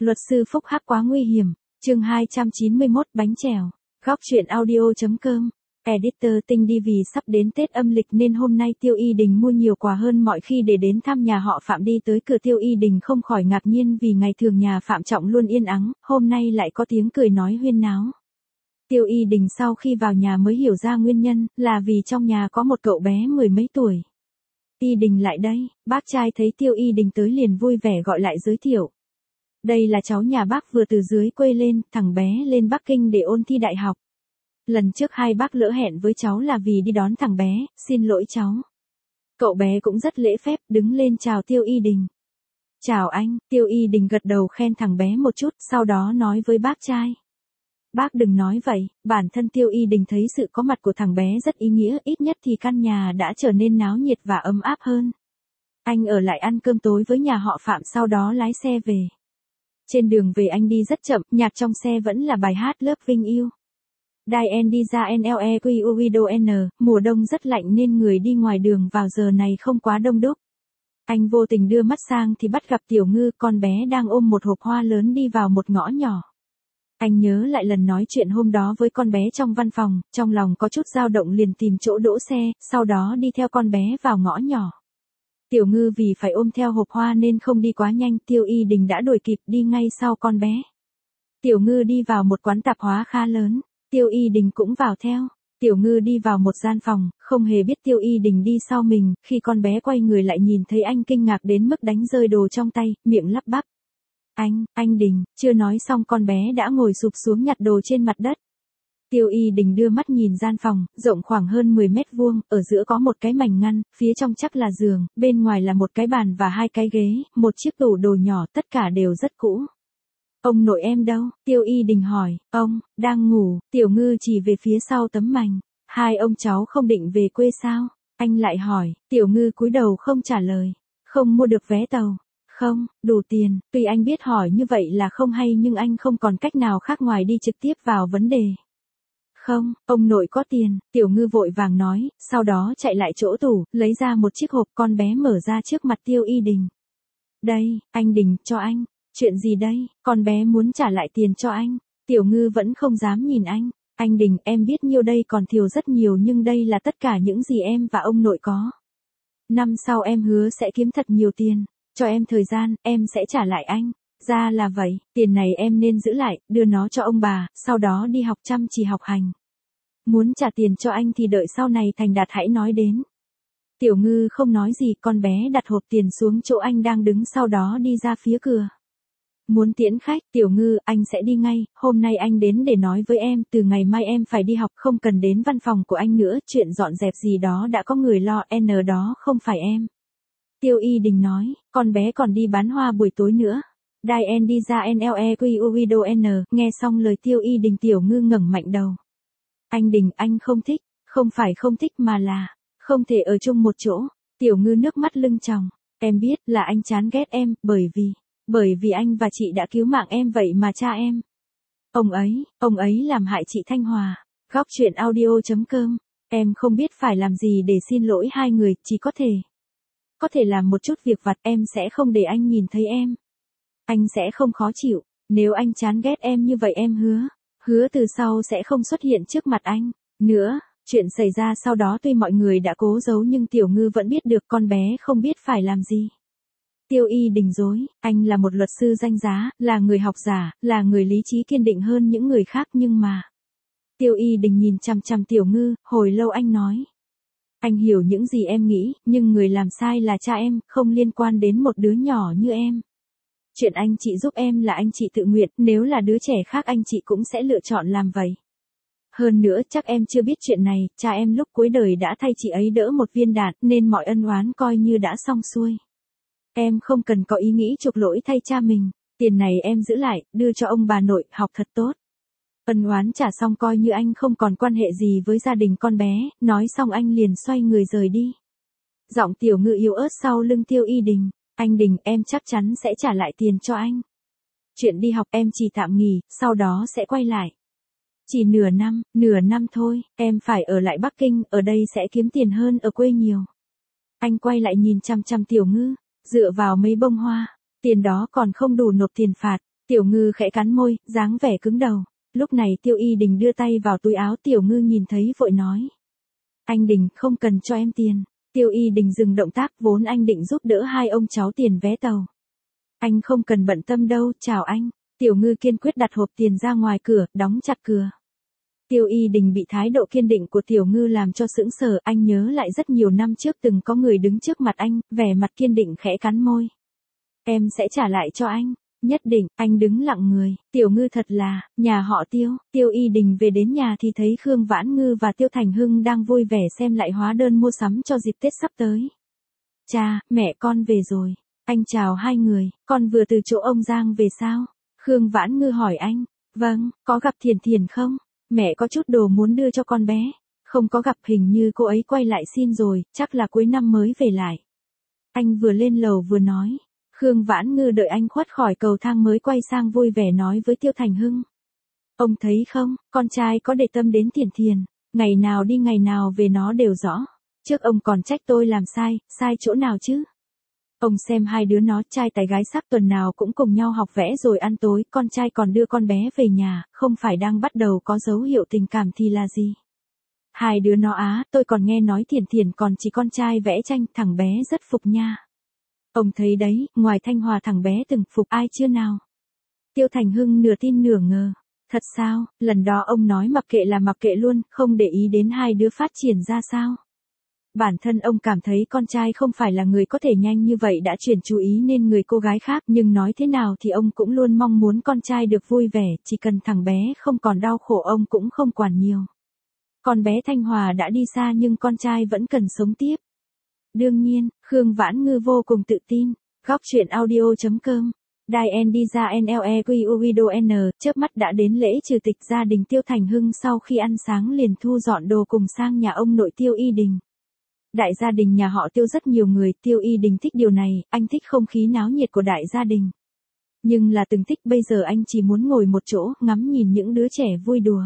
Luật sư phúc hắc quá nguy hiểm. Chương 291 bánh chèo. Góc truyện audio.com. Editor Tinh đi vì sắp đến Tết âm lịch nên hôm nay Tiêu Y Đình mua nhiều quà hơn mọi khi để đến thăm nhà họ Phạm. Đi tới cửa Tiêu Y Đình không khỏi ngạc nhiên vì ngày thường nhà Phạm Trọng luôn yên ắng, hôm nay lại có tiếng cười nói huyên náo. Tiêu Y Đình sau khi vào nhà mới hiểu ra nguyên nhân, là vì trong nhà có một cậu bé mười mấy tuổi. Y Đình lại đây, bác trai thấy Tiêu Y Đình tới liền vui vẻ gọi lại giới thiệu. Đây là cháu nhà bác vừa từ dưới quê lên, thằng bé lên Bắc Kinh để ôn thi đại học. Lần trước hai bác lỡ hẹn với cháu là vì đi đón thằng bé, xin lỗi cháu. Cậu bé cũng rất lễ phép, đứng lên chào Tiêu Y Đình. Chào anh, Tiêu Y Đình gật đầu khen thằng bé một chút, sau đó nói với bác trai. Bác đừng nói vậy, bản thân Tiêu Y Đình thấy sự có mặt của thằng bé rất ý nghĩa, ít nhất thì căn nhà đã trở nên náo nhiệt và ấm áp hơn. Anh ở lại ăn cơm tối với nhà họ Phạm sau đó lái xe về. Trên đường về anh đi rất chậm, nhạc trong xe vẫn là bài hát Loving You. Diane đi ra NLEQUIDON, mùa đông rất lạnh nên người đi ngoài đường vào giờ này không quá đông đúc. Anh vô tình đưa mắt sang thì bắt gặp Tiểu Ngư, con bé đang ôm một hộp hoa lớn đi vào một ngõ nhỏ. Anh nhớ lại lần nói chuyện hôm đó với con bé trong văn phòng, trong lòng có chút dao động liền tìm chỗ đỗ xe, sau đó đi theo con bé vào ngõ nhỏ. Tiểu Ngư vì phải ôm theo hộp hoa nên không đi quá nhanh, Tiêu Y Đình đã đuổi kịp đi ngay sau con bé. Tiểu Ngư đi vào một quán tạp hóa khá lớn, Tiêu Y Đình cũng vào theo. Tiểu Ngư đi vào một gian phòng, không hề biết Tiêu Y Đình đi sau mình, khi con bé quay người lại nhìn thấy anh kinh ngạc đến mức đánh rơi đồ trong tay, miệng lắp bắp. Anh Đình, chưa nói xong con bé đã ngồi sụp xuống nhặt đồ trên mặt đất. Tiêu Y Đình đưa mắt nhìn gian phòng, rộng khoảng hơn 10 mét vuông, ở giữa có một cái mảnh ngăn, phía trong chắc là giường, bên ngoài là một cái bàn và hai cái ghế, một chiếc tủ đồ nhỏ, tất cả đều rất cũ. Ông nội em đâu? Tiêu Y Đình hỏi. Ông, đang ngủ. Tiểu Ngư chỉ về phía sau tấm mành. Hai ông cháu không định về quê sao? Anh lại hỏi. Tiểu Ngư cúi đầu không trả lời. Không mua được vé tàu. Không, đủ tiền. Tuy anh biết hỏi như vậy là không hay nhưng anh không còn cách nào khác ngoài đi trực tiếp vào vấn đề. Không, ông nội có tiền. Tiểu Ngư vội vàng nói, sau đó chạy lại chỗ tủ, lấy ra một chiếc hộp, con bé mở ra trước mặt Tiêu Y Đình. Đây, anh Đình, cho anh. Chuyện gì đây? Con bé muốn trả lại tiền cho anh. Tiểu Ngư vẫn không dám nhìn anh. Anh Đình, em biết nhiêu đây còn thiếu rất nhiều nhưng đây là tất cả những gì em và ông nội có. Năm sau em hứa sẽ kiếm thật nhiều tiền. Cho em thời gian, em sẽ trả lại anh. Ra là vậy, tiền này em nên giữ lại, đưa nó cho ông bà, sau đó đi học chăm chỉ học hành. Muốn trả tiền cho anh thì đợi sau này thành đạt hãy nói đến. Tiểu Ngư không nói gì, con bé đặt hộp tiền xuống chỗ anh đang đứng sau đó đi ra phía cửa. Muốn tiễn khách, Tiểu Ngư, anh sẽ đi ngay, hôm nay anh đến để nói với em, từ ngày mai em phải đi học, không cần đến văn phòng của anh nữa, chuyện dọn dẹp gì đó đã có người lo, đó không phải em. Tiêu Y Đình nói, con bé còn đi bán hoa buổi tối nữa. Diane đi ra NLEQUIDON, nghe xong lời Tiêu Y Đình Tiểu Ngư ngẩng mạnh đầu. Anh Đình, anh không thích, không phải không thích mà là, không thể ở chung một chỗ. Tiểu Ngư nước mắt lưng tròng, em biết là anh chán ghét em, bởi vì anh và chị đã cứu mạng em vậy mà cha em. Ông ấy làm hại chị Thanh Hòa. Góc truyện audio.com, em không biết phải làm gì để xin lỗi hai người, chỉ có thể làm một chút việc vặt, em sẽ không để anh nhìn thấy em. Anh sẽ không khó chịu, nếu anh chán ghét em như vậy em hứa từ sau sẽ không xuất hiện trước mặt anh nữa. Chuyện xảy ra sau đó tuy mọi người đã cố giấu nhưng Tiểu Ngư vẫn biết được con bé không biết phải làm gì. Tiêu Y Đình dối, anh là một luật sư danh giá, là người học giả, là người lý trí kiên định hơn những người khác nhưng mà. Tiêu Y Đình nhìn chằm chằm Tiểu Ngư, hồi lâu anh nói. Anh hiểu những gì em nghĩ, nhưng người làm sai là cha em, không liên quan đến một đứa nhỏ như em. Chuyện anh chị giúp em là anh chị tự nguyện, nếu là đứa trẻ khác anh chị cũng sẽ lựa chọn làm vậy. Hơn nữa chắc em chưa biết chuyện này, cha em lúc cuối đời đã thay chị ấy đỡ một viên đạn, nên mọi ân oán coi như đã xong xuôi. Em không cần có ý nghĩ chuộc lỗi thay cha mình, tiền này em giữ lại, đưa cho ông bà nội, học thật tốt. Ân oán trả xong coi như anh không còn quan hệ gì với gia đình con bé, nói xong anh liền xoay người rời đi. Giọng Tiểu Ngư yếu ớt sau lưng Tiêu Y Đình, anh Đình, em chắc chắn sẽ trả lại tiền cho anh. Chuyện đi học em chỉ tạm nghỉ, sau đó sẽ quay lại. Chỉ nửa năm thôi, em phải ở lại Bắc Kinh, ở đây sẽ kiếm tiền hơn ở quê nhiều. Anh quay lại nhìn chăm chăm Tiểu Ngư, dựa vào mấy bông hoa, tiền đó còn không đủ nộp tiền phạt. Tiểu Ngư khẽ cắn môi, dáng vẻ cứng đầu. Lúc này Tiêu Y Đình đưa tay vào túi áo, Tiểu Ngư nhìn thấy vội nói. Anh Đình, không cần cho em tiền. Tiêu Y Đình dừng động tác, vốn anh định giúp đỡ hai ông cháu tiền vé tàu. Anh không cần bận tâm đâu, chào anh. Tiểu Ngư kiên quyết đặt hộp tiền ra ngoài cửa, đóng chặt cửa. Tiêu Y Đình bị thái độ kiên định của Tiểu Ngư làm cho sững sờ, anh nhớ lại rất nhiều năm trước từng có người đứng trước mặt anh, vẻ mặt kiên định khẽ cắn môi. Em sẽ trả lại cho anh. Nhất định, anh đứng lặng người. Tiểu Ngư thật là, nhà họ Tiêu. Tiêu Y Đình về đến nhà thì thấy Khương Vãn Ngư và Tiêu Thành Hưng đang vui vẻ xem lại hóa đơn mua sắm cho dịp Tết sắp tới. Cha, mẹ con về rồi. Anh chào hai người, con vừa từ chỗ ông Giang về sao? Khương Vãn Ngư hỏi anh. Vâng, có gặp Thiền Thiền không? Mẹ có chút đồ muốn đưa cho con bé. Không có gặp, hình như cô ấy quay lại xin rồi, chắc là cuối năm mới về lại. Anh vừa lên lầu vừa nói. Khương Vãn Ngư đợi anh khuất khỏi cầu thang mới quay sang vui vẻ nói với Tiêu Thành Hưng. Ông thấy không, con trai có để tâm đến Thiền Thiền. Ngày nào đi ngày nào về nó đều rõ. Trước ông còn trách tôi làm sai, sai chỗ nào chứ? Ông xem hai đứa nó trai tài gái sắc tuần nào cũng cùng nhau học vẽ rồi ăn tối, con trai còn đưa con bé về nhà, không phải đang bắt đầu có dấu hiệu tình cảm thì là gì? Hai đứa nó á, tôi còn nghe nói Thiền Thiền còn chỉ con trai vẽ tranh, thằng bé rất phục nha. Ông thấy đấy, ngoài Thanh Hòa thằng bé từng phục ai chưa nào? Tiêu Thành Hưng nửa tin nửa ngờ. Thật sao, lần đó ông nói mặc kệ là mặc kệ luôn, không để ý đến hai đứa phát triển ra sao? Bản thân ông cảm thấy con trai không phải là người có thể nhanh như vậy đã chuyển chú ý nên người cô gái khác, nhưng nói thế nào thì ông cũng luôn mong muốn con trai được vui vẻ, chỉ cần thằng bé không còn đau khổ ông cũng không quản nhiều. Con bé Thanh Hòa đã đi xa nhưng con trai vẫn cần sống tiếp. Đương nhiên, Khương Vãn Ngư vô cùng tự tin. Góc truyện audio.com. Đài N đi ra NLEQUIDON, chớp mắt đã đến lễ trừ tịch gia đình Tiêu Thành Hưng, sau khi ăn sáng liền thu dọn đồ cùng sang nhà ông nội Tiêu Y Đình. Đại gia đình nhà họ Tiêu rất nhiều người, Tiêu Y Đình thích điều này, anh thích không khí náo nhiệt của đại gia đình. Nhưng là từng thích, bây giờ anh chỉ muốn ngồi một chỗ, ngắm nhìn những đứa trẻ vui đùa.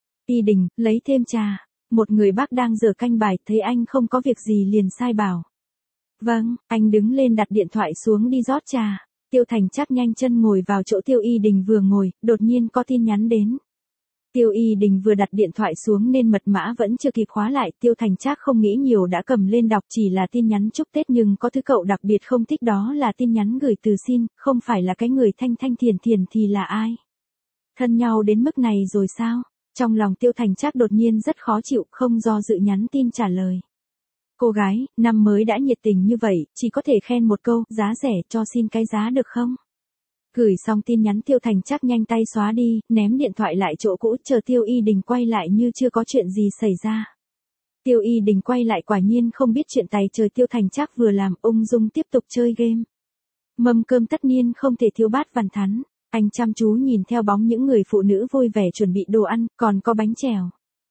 Y Đình, lấy thêm trà. Một người bác đang rửa canh bài, thấy anh không có việc gì liền sai bảo. Vâng, anh đứng lên đặt điện thoại xuống đi rót trà. Tiêu Thành Trác nhanh chân ngồi vào chỗ Tiêu Y Đình vừa ngồi, đột nhiên có tin nhắn đến. Tiêu Y Đình vừa đặt điện thoại xuống nên mật mã vẫn chưa kịp khóa lại, Tiêu Thành Trác không nghĩ nhiều đã cầm lên đọc, chỉ là tin nhắn chúc Tết nhưng có thứ cậu đặc biệt không thích, đó là tin nhắn gửi từ xin, không phải là cái người Thanh Thanh Thiền Thiền thì là ai? Thân nhau đến mức này rồi sao? Trong lòng Tiêu Thành Trác đột nhiên rất khó chịu, không do dự nhắn tin trả lời. Cô gái, năm mới đã nhiệt tình như vậy, chỉ có thể khen một câu, giá rẻ, cho xin cái giá được không? Gửi xong tin nhắn Tiêu Thành Trác nhanh tay xóa đi, ném điện thoại lại chỗ cũ, chờ Tiêu Y Đình quay lại như chưa có chuyện gì xảy ra. Tiêu Y Đình quay lại quả nhiên không biết chuyện tài trời Tiêu Thành Trác vừa làm, ung dung tiếp tục chơi game. Mâm cơm tất nhiên không thể thiếu bát vằn thắn. Anh chăm chú nhìn theo bóng những người phụ nữ vui vẻ chuẩn bị đồ ăn, còn có bánh chèo.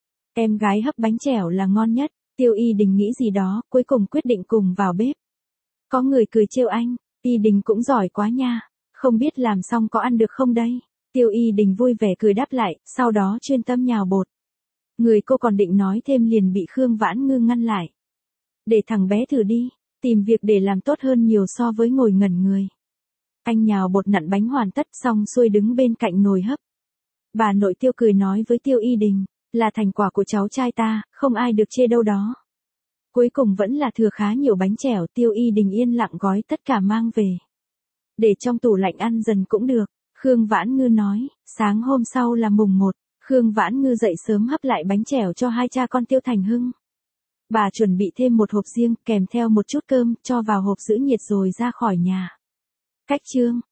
Em gái hấp bánh chèo là ngon nhất. Tiêu Y Đình nghĩ gì đó, cuối cùng quyết định cùng vào bếp. Có người cười trêu anh, Y Đình cũng giỏi quá nha, không biết làm xong có ăn được không đây? Tiêu Y Đình vui vẻ cười đáp lại, sau đó chuyên tâm nhào bột. Người cô còn định nói thêm liền bị Khương Vãn Ngư ngăn lại. Để thằng bé thử đi, tìm việc để làm tốt hơn nhiều so với ngồi ngẩn người. Anh nhào bột nặn bánh hoàn tất xong xuôi đứng bên cạnh nồi hấp. Bà nội Tiêu cười nói với Tiêu Y Đình, là thành quả của cháu trai ta, không ai được chê đâu đó. Cuối cùng vẫn là thừa khá nhiều bánh chèo, Tiêu Y Đình yên lặng gói tất cả mang về. Để trong tủ lạnh ăn dần cũng được, Khương Vãn Ngư nói. Sáng hôm sau là mùng 1, Khương Vãn Ngư dậy sớm hấp lại bánh chèo cho hai cha con Tiêu Thành Hưng. Bà chuẩn bị thêm một hộp riêng, kèm theo một chút cơm, cho vào hộp giữ nhiệt rồi ra khỏi nhà. Cách chương